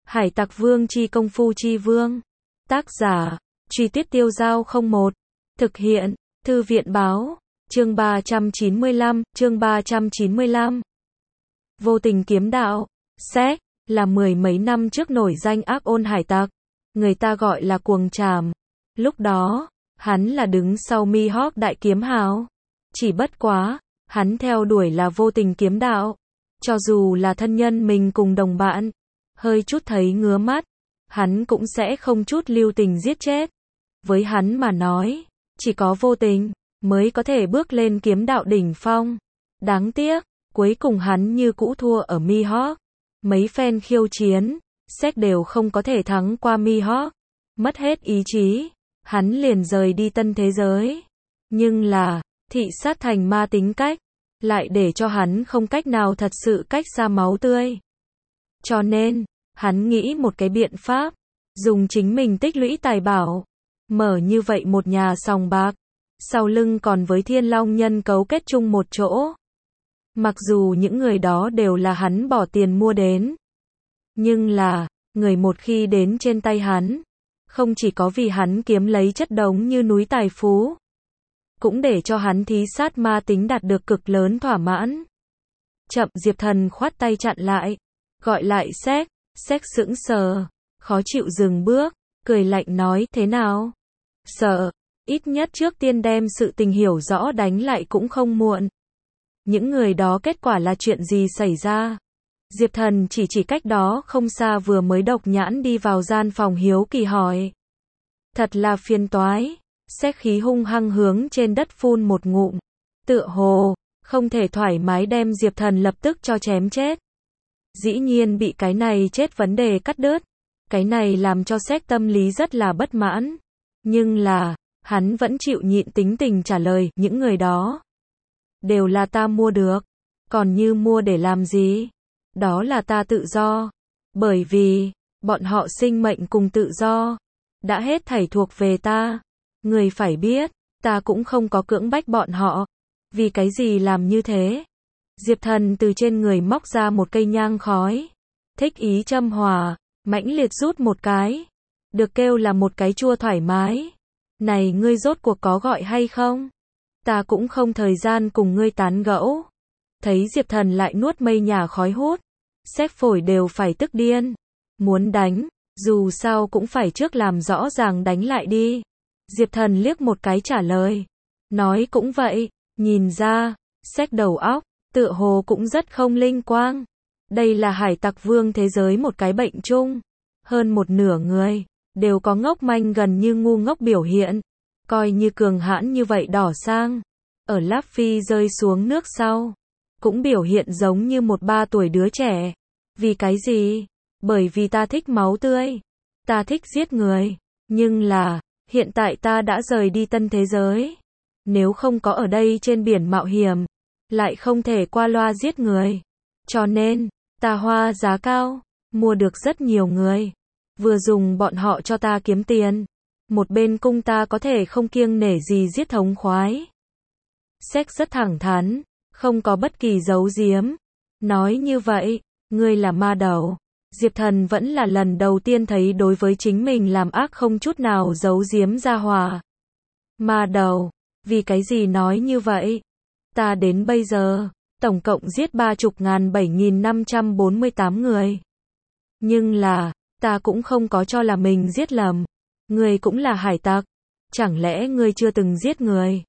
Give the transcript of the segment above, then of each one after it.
Hải Tặc Vương chi công phu chi vương. Tác giả, Truy Tuyết Tiêu Dao 01. Thực hiện, Thư viện Báo. Chương 395. Vô tình kiếm đạo. Sách, là mười mấy năm trước nổi danh ác ôn hải tặc. Người ta gọi là Cuồng Trảm. Lúc đó, hắn là đứng sau Mihawk đại kiếm hào. Chỉ bất quá, hắn theo đuổi là vô tình kiếm đạo. Cho dù là thân nhân mình cùng đồng bạn, hơi chút thấy ngứa mắt, hắn cũng sẽ không chút lưu tình giết chết. Với hắn mà nói, chỉ có vô tình mới có thể bước lên kiếm đạo đỉnh phong. Đáng tiếc, cuối cùng hắn như cũ thua ở Mihawk. Mấy phen khiêu chiến, Zack đều không có thể thắng qua Mihawk. Mất hết ý chí, hắn liền rời đi tân thế giới. Nhưng là, thị sát thành ma tính cách, lại để cho hắn không cách nào thật sự cách xa máu tươi. Cho nên, hắn nghĩ một cái biện pháp, dùng chính mình tích lũy tài bảo, mở như vậy một nhà sòng bạc, sau lưng còn với Thiên Long Nhân cấu kết chung một chỗ. Mặc dù những người đó đều là hắn bỏ tiền mua đến, nhưng là, người một khi đến trên tay hắn, không chỉ có vì hắn kiếm lấy chất đống như núi tài phú, cũng để cho hắn thí sát ma tính đạt được cực lớn thỏa mãn. Chậm, Diệp Thần khoát tay chặn lại, gọi lại Zack. Zack sững sờ, khó chịu dừng bước, cười lạnh nói thế nào? Sợ, ít nhất trước tiên đem sự tình hiểu rõ đánh lại cũng không muộn. Những người đó kết quả là chuyện gì xảy ra? Diệp Thần chỉ cách đó không xa vừa mới độc nhãn đi vào gian phòng hiếu kỳ hỏi. Thật là phiền toái. Zack khí hung hăng hướng trên đất phun một ngụm. Tựa hồ, không thể thoải mái đem Diệp Thần lập tức cho chém chết. Dĩ nhiên bị cái này chết vấn đề cắt đứt. Cái này làm cho Zack tâm lý rất là bất mãn. Nhưng là, hắn vẫn chịu nhịn tính tình trả lời, những người đó đều là ta mua được. Còn như mua để làm gì? Đó là ta tự do. Bởi vì, bọn họ sinh mệnh cùng tự do đã hết thảy thuộc về ta. Người phải biết, ta cũng không có cưỡng bách bọn họ. Vì cái gì làm như thế? Diệp Thần từ trên người móc ra một cây nhang khói. Thích ý châm hỏa, mãnh liệt rút một cái. Được kêu là một cái chua thoải mái. Này ngươi rốt cuộc có gọi hay không? Ta cũng không thời gian cùng ngươi tán gẫu. Thấy Diệp Thần lại nuốt mây nhà khói hút. Zack phổi đều phải tức điên. Muốn đánh, dù sao cũng phải trước làm rõ ràng đánh lại đi. Diệp Thần liếc một cái trả lời. Nói cũng vậy, nhìn ra, Zack đầu óc, tựa hồ cũng rất không linh quang. Đây là Hải Tặc Vương thế giới một cái bệnh chung. Hơn một nửa người, đều có ngốc manh gần như ngu ngốc biểu hiện. Coi như cường hãn như vậy đỏ sang. Ở Luffy rơi xuống nước sau, cũng biểu hiện giống như một 3 tuổi đứa trẻ. Vì cái gì? Bởi vì ta thích máu tươi. Ta thích giết người. Nhưng là, hiện tại ta đã rời đi tân thế giới. Nếu không có ở đây trên biển mạo hiểm, lại không thể qua loa giết người. Cho nên, ta hoa giá cao, mua được rất nhiều người. Vừa dùng bọn họ cho ta kiếm tiền. Một bên cung ta có thể không kiêng nể gì giết thống khoái. Zack rất thẳng thắn, không có bất kỳ giấu giếm. Nói như vậy, ngươi là ma đầu. Diệp Thần vẫn là lần đầu tiên thấy đối với chính mình làm ác không chút nào giấu giếm ra hòa. Ma đầu, vì cái gì nói như vậy? Ta đến bây giờ, tổng cộng giết 30.7.548 người. Nhưng là, ta cũng không có cho là mình giết lầm. Ngươi cũng là hải tặc. Chẳng lẽ ngươi chưa từng giết người?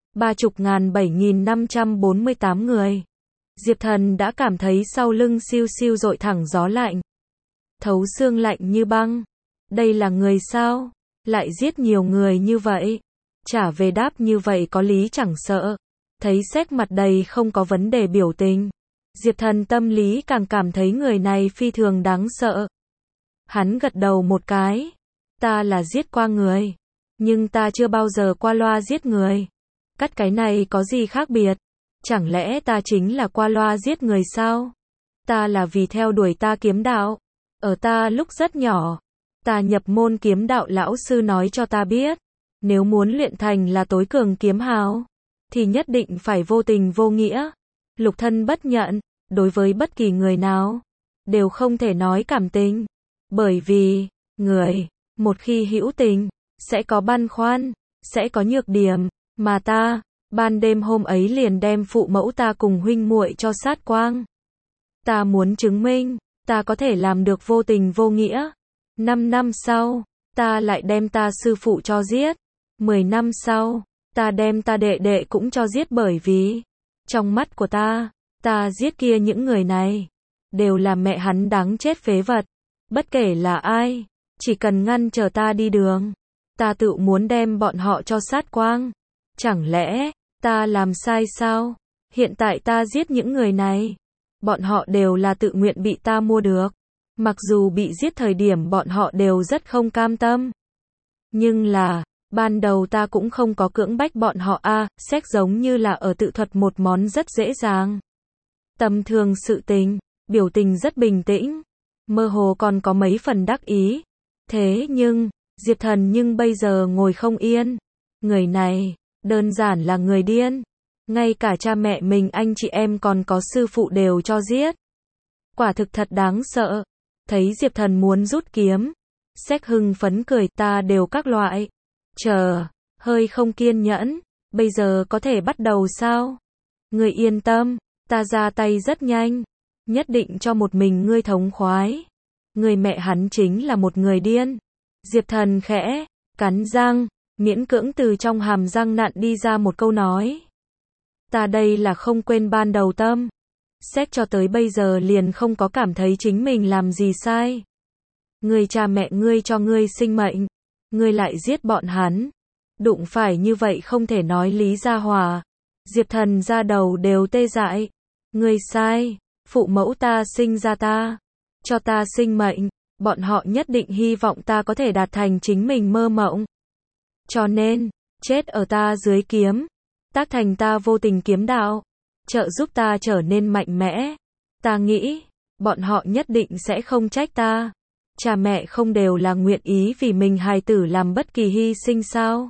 30.7.548 người. Diệp Thần đã cảm thấy sau lưng siêu siêu dội thẳng gió lạnh. Thấu xương lạnh như băng. Đây là người sao? Lại giết nhiều người như vậy? Trả về đáp như vậy có lý chẳng sợ. Thấy Zack mặt đầy không có vấn đề biểu tình. Diệp Thần tâm lý càng cảm thấy người này phi thường đáng sợ. Hắn gật đầu một cái. Ta là giết qua người. Nhưng ta chưa bao giờ qua loa giết người. Cắt cái này có gì khác biệt? Chẳng lẽ ta chính là qua loa giết người sao? Ta là vì theo đuổi ta kiếm đạo. Ở ta lúc rất nhỏ, ta nhập môn kiếm đạo lão sư nói cho ta biết. Nếu muốn luyện thành là tối cường kiếm hào, thì nhất định phải vô tình vô nghĩa. Lục thân bất nhận, đối với bất kỳ người nào, đều không thể nói cảm tình. Bởi vì, người, một khi hữu tình, sẽ có băn khoăn, sẽ có nhược điểm, mà ta, ban đêm hôm ấy liền đem phụ mẫu ta cùng huynh muội cho sát quang. Ta muốn chứng minh, ta có thể làm được vô tình vô nghĩa. 5 năm sau, ta lại đem ta sư phụ cho giết. 10 năm sau, ta đem ta đệ đệ cũng cho giết bởi vì, trong mắt của ta giết kia những người này, đều là mẹ hắn đáng chết phế vật. Bất kể là ai, chỉ cần ngăn trở ta đi đường, ta tự muốn đem bọn họ cho sát quang. Chẳng lẽ, ta làm sai sao? Hiện tại ta giết những người này, bọn họ đều là tự nguyện bị ta mua được. Mặc dù bị giết thời điểm bọn họ đều rất không cam tâm. Nhưng là, ban đầu ta cũng không có cưỡng bách bọn họ xét giống như là ở tự thuật một món rất dễ dàng. Tầm thường sự tình, biểu tình rất bình tĩnh, mơ hồ còn có mấy phần đắc ý. Thế nhưng, Diệp Thần nhưng bây giờ ngồi không yên. Người này, đơn giản là người điên. Ngay cả cha mẹ mình, anh chị em còn có sư phụ đều cho giết. Quả thực thật đáng sợ. Thấy Diệp Thần muốn rút kiếm, Séc hưng phấn cười, ta đều các loại. Chờ, hơi không kiên nhẫn, bây giờ có thể bắt đầu sao? Ngươi yên tâm, ta ra tay rất nhanh, nhất định cho một mình ngươi thống khoái. Người mẹ hắn chính là một người điên. Diệp Thần khẽ cắn răng, miễn cưỡng từ trong hàm răng nặn đi ra một câu nói. Ta đây là không quên ban đầu tâm. Séc cho tới bây giờ liền không có cảm thấy chính mình làm gì sai. Người cha mẹ ngươi cho ngươi sinh mệnh, ngươi lại giết bọn hắn. Đụng phải như vậy không thể nói lý ra hòa. Diệp Thần ra đầu đều tê dại. Ngươi sai, phụ mẫu ta sinh ra ta, cho ta sinh mệnh, bọn họ nhất định hy vọng ta có thể đạt thành chính mình mơ mộng. Cho nên, chết ở ta dưới kiếm, tác thành ta vô tình kiếm đạo, trợ giúp ta trở nên mạnh mẽ. Ta nghĩ, bọn họ nhất định sẽ không trách ta. Cha mẹ không đều là nguyện ý vì mình hài tử làm bất kỳ hy sinh sao?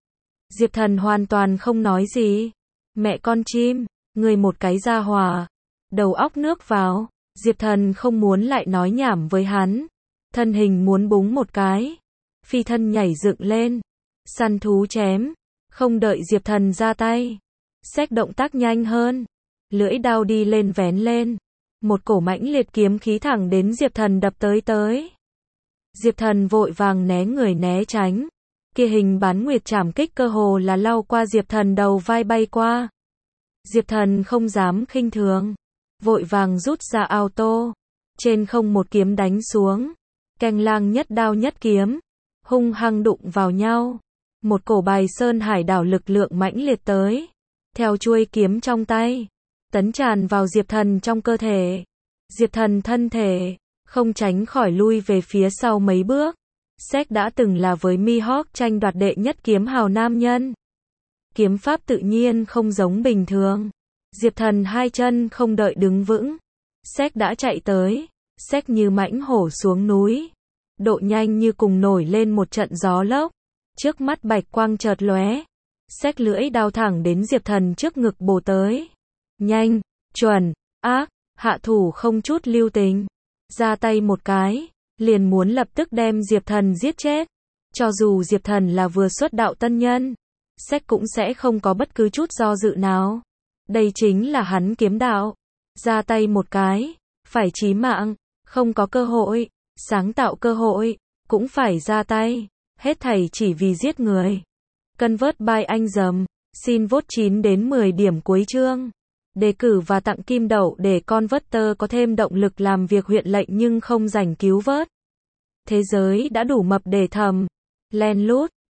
Diệp Thần hoàn toàn không nói gì. Mẹ con chim, người một cái gia hòa, đầu óc nước vào. Diệp Thần không muốn lại nói nhảm với hắn. Thân hình muốn búng một cái, phi thân nhảy dựng lên, săn thú chém. Không đợi Diệp Thần ra tay, Séc động tác nhanh hơn, lưỡi đao đi lên vén lên, một cổ mãnh liệt kiếm khí thẳng đến Diệp Thần đập tới. Diệp Thần vội vàng né người né tránh, kia hình bán nguyệt trảm kích cơ hồ là lao qua Diệp Thần đầu vai bay qua. Diệp Thần không dám khinh thường, vội vàng rút ra auto, trên không một kiếm đánh xuống, canh lang nhất đao nhất kiếm, hung hăng đụng vào nhau. Một cổ bài sơn hải đảo lực lượng mãnh liệt tới, theo chuôi kiếm trong tay, tấn tràn vào Diệp Thần trong cơ thể. Diệp Thần thân thể, không tránh khỏi lui về phía sau mấy bước. Séc đã từng là với Mihawk tranh đoạt đệ nhất kiếm hào nam nhân. Kiếm pháp tự nhiên không giống bình thường. Diệp Thần hai chân không đợi đứng vững, Séc đã chạy tới. Séc như mãnh hổ xuống núi, độ nhanh như cùng nổi lên một trận gió lốc. Trước mắt bạch quang chợt lóe, Séc lưỡi đao thẳng đến Diệp Thần trước ngực bổ tới. Nhanh, chuẩn, ác, hạ thủ không chút lưu tình. Ra tay một cái, liền muốn lập tức đem Diệp Thần giết chết. Cho dù Diệp Thần là vừa xuất đạo tân nhân, Séc cũng sẽ không có bất cứ chút do dự nào. Đây chính là hắn kiếm đạo. Ra tay một cái, phải chí mạng, không có cơ hội, sáng tạo cơ hội, cũng phải ra tay. Hết thảy chỉ vì giết người. Convert by anh dầm. Xin vote 9 đến 10 điểm cuối chương. Đề cử và tặng kim đậu để Converter có thêm động lực làm việc huyện lệnh nhưng không rảnh cứu vớt. Thế giới đã đủ mập để thầm. Len lút.